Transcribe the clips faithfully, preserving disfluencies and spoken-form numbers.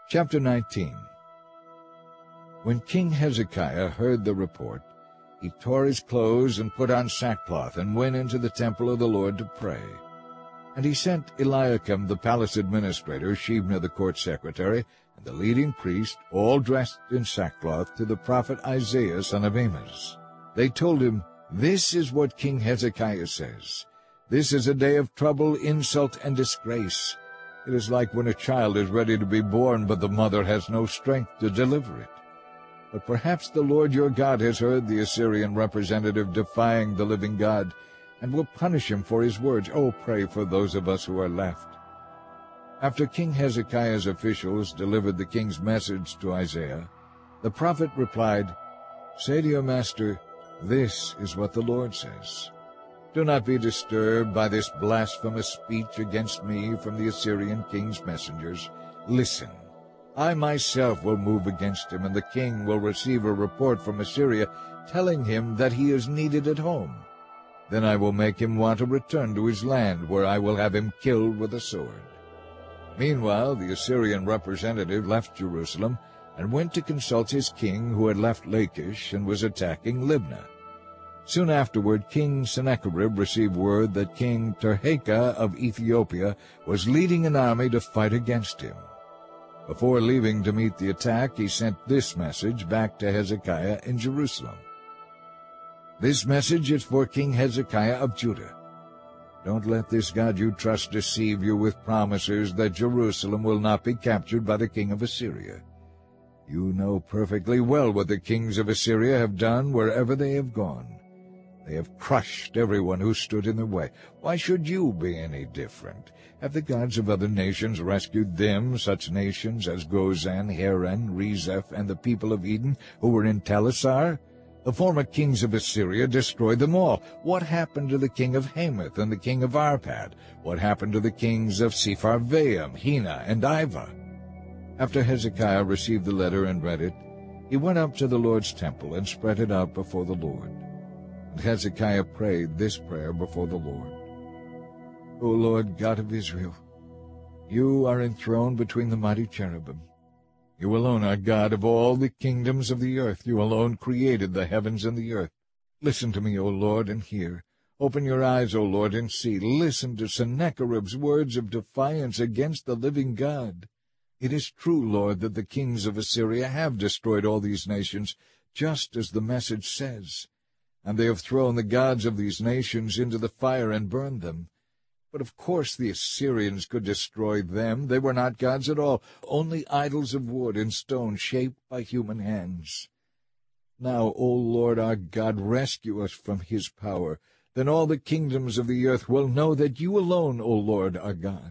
Chapter nineteen. When King Hezekiah heard the report, he tore his clothes and put on sackcloth, and went into the temple of the Lord to pray. And he sent Eliakim the palace administrator, Shebna the court secretary, and the leading priest, all dressed in sackcloth, to the prophet Isaiah son of Amos. They told him, "This is what King Hezekiah says. This is a day of trouble, insult, and disgrace. It is like when a child is ready to be born, but the mother has no strength to deliver it. But perhaps the Lord your God has heard the Assyrian representative defying the living God, and will punish him for his words. Oh, pray for those of us who are left." After King Hezekiah's officials delivered the king's message to Isaiah, the prophet replied, "Say to your master, this is what the Lord says. Do not be disturbed by this blasphemous speech against me from the Assyrian king's messengers. Listen, I myself will move against him, and the king will receive a report from Assyria telling him that he is needed at home. Then I will make him want to return to his land, where I will have him killed with a sword." Meanwhile, the Assyrian representative left Jerusalem and went to consult his king, who had left Lachish and was attacking Libnah. Soon afterward, King Sennacherib received word that King Tirhakah of Ethiopia was leading an army to fight against him. Before leaving to meet the attack, he sent this message back to Hezekiah in Jerusalem. "This message is for King Hezekiah of Judah. Don't let this God you trust deceive you with promises that Jerusalem will not be captured by the king of Assyria. You know perfectly well what the kings of Assyria have done wherever they have gone. They have crushed everyone who stood in their way. Why should you be any different? Have the gods of other nations rescued them, such nations as Gozan, Haran, Rezeph, and the people of Eden who were in Telassar? The former kings of Assyria destroyed them all. What happened to the king of Hamath and the king of Arpad? What happened to the kings of Sepharvaim, Hena, and Ivah?" After Hezekiah received the letter and read it, he went up to the Lord's temple and spread it out before the Lord. And Hezekiah prayed this prayer before the Lord. "O Lord God of Israel, you are enthroned between the mighty cherubim. You alone are God of all the kingdoms of the earth. You alone created the heavens and the earth. Listen to me, O Lord, and hear. Open your eyes, O Lord, and see. Listen to Sennacherib's words of defiance against the living God. It is true, Lord, that the kings of Assyria have destroyed all these nations, just as the message says. And they have thrown the gods of these nations into the fire and burned them. But of course the Assyrians could destroy them. They were not gods at all, only idols of wood and stone shaped by human hands. Now, O Lord our God, rescue us from his power. Then all the kingdoms of the earth will know that you alone, O Lord, are God."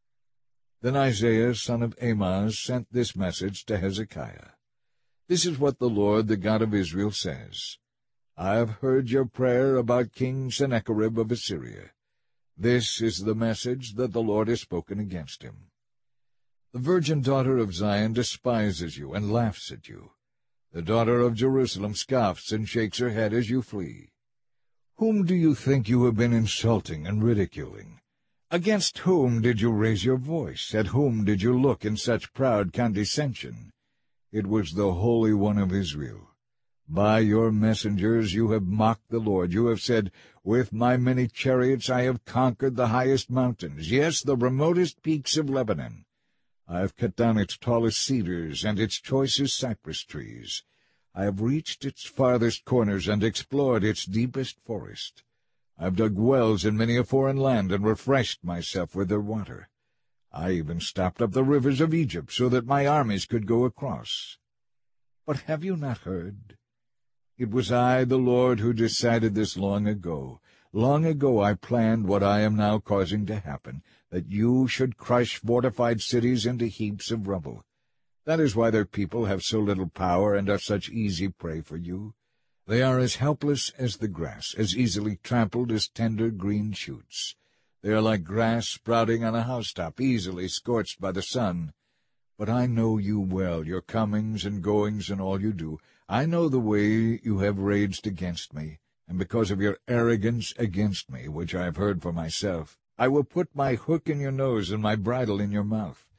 Then Isaiah son of Amoz sent this message to Hezekiah. "This is what the Lord, the God of Israel, says. I have heard your prayer about King Sennacherib of Assyria. This is the message that the Lord has spoken against him. The virgin daughter of Zion despises you and laughs at you. The daughter of Jerusalem scoffs and shakes her head as you flee. Whom do you think you have been insulting and ridiculing? Against whom did you raise your voice? At whom did you look in such proud condescension? It was the Holy One of Israel. By your messengers you have mocked the Lord. You have said, 'With my many chariots I have conquered the highest mountains, yes, the remotest peaks of Lebanon. I have cut down its tallest cedars and its choicest cypress trees. I have reached its farthest corners and explored its deepest forest. I have dug wells in many a foreign land and refreshed myself with their water. I even stopped up the rivers of Egypt so that my armies could go across.' But have you not heard? It was I, the Lord, who decided this long ago. Long ago I planned what I am now causing to happen, that you should crush fortified cities into heaps of rubble. That is why their people have so little power and are such easy prey for you. They are as helpless as the grass, as easily trampled as tender green shoots. They are like grass sprouting on a housetop, easily scorched by the sun. But I know you well, your comings and goings and all you do. I know the way you have raged against me, and because of your arrogance against me, which I have heard for myself, I will put my hook in your nose and my bridle in your mouth.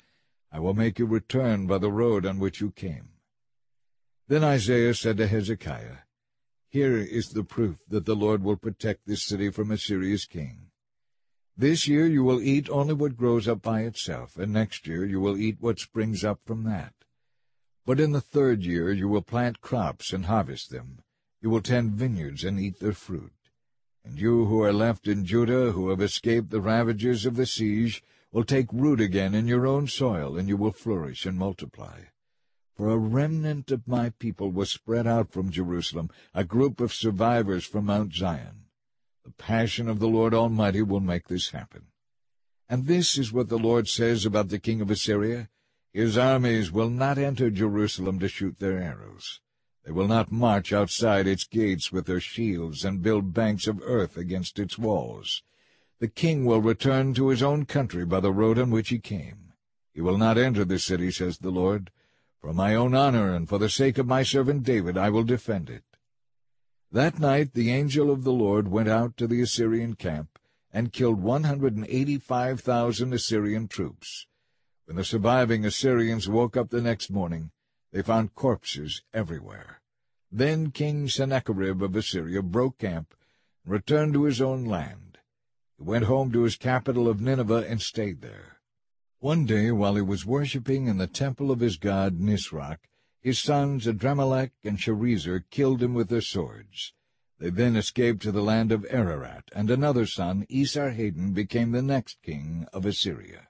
I will make you return by the road on which you came." Then Isaiah said to Hezekiah, "Here is the proof that the Lord will protect this city from Assyria's king. This year you will eat only what grows up by itself, and next year you will eat what springs up from that. But in the third year you will plant crops and harvest them. You will tend vineyards and eat their fruit. And you who are left in Judah, who have escaped the ravages of the siege, will take root again in your own soil, and you will flourish and multiply. For a remnant of my people was spread out from Jerusalem, a group of survivors from Mount Zion. The passion of the Lord Almighty will make this happen. And this is what the Lord says about the king of Assyria: His armies will not enter Jerusalem to shoot their arrows. They will not march outside its gates with their shields and build banks of earth against its walls. The king will return to his own country by the road on which he came. He will not enter the city, says the Lord. For my own honor and for the sake of my servant David I will defend it." That night the angel of the Lord went out to the Assyrian camp and killed one hundred and eighty-five thousand Assyrian troops. When the surviving Assyrians woke up the next morning, they found corpses everywhere. Then King Sennacherib of Assyria broke camp and returned to his own land. He went home to his capital of Nineveh and stayed there. One day, while he was worshipping in the temple of his god Nisroch, his sons Adrammelech and Sharezer killed him with their swords. They then escaped to the land of Ararat, and another son, Esarhaddon, became the next king of Assyria.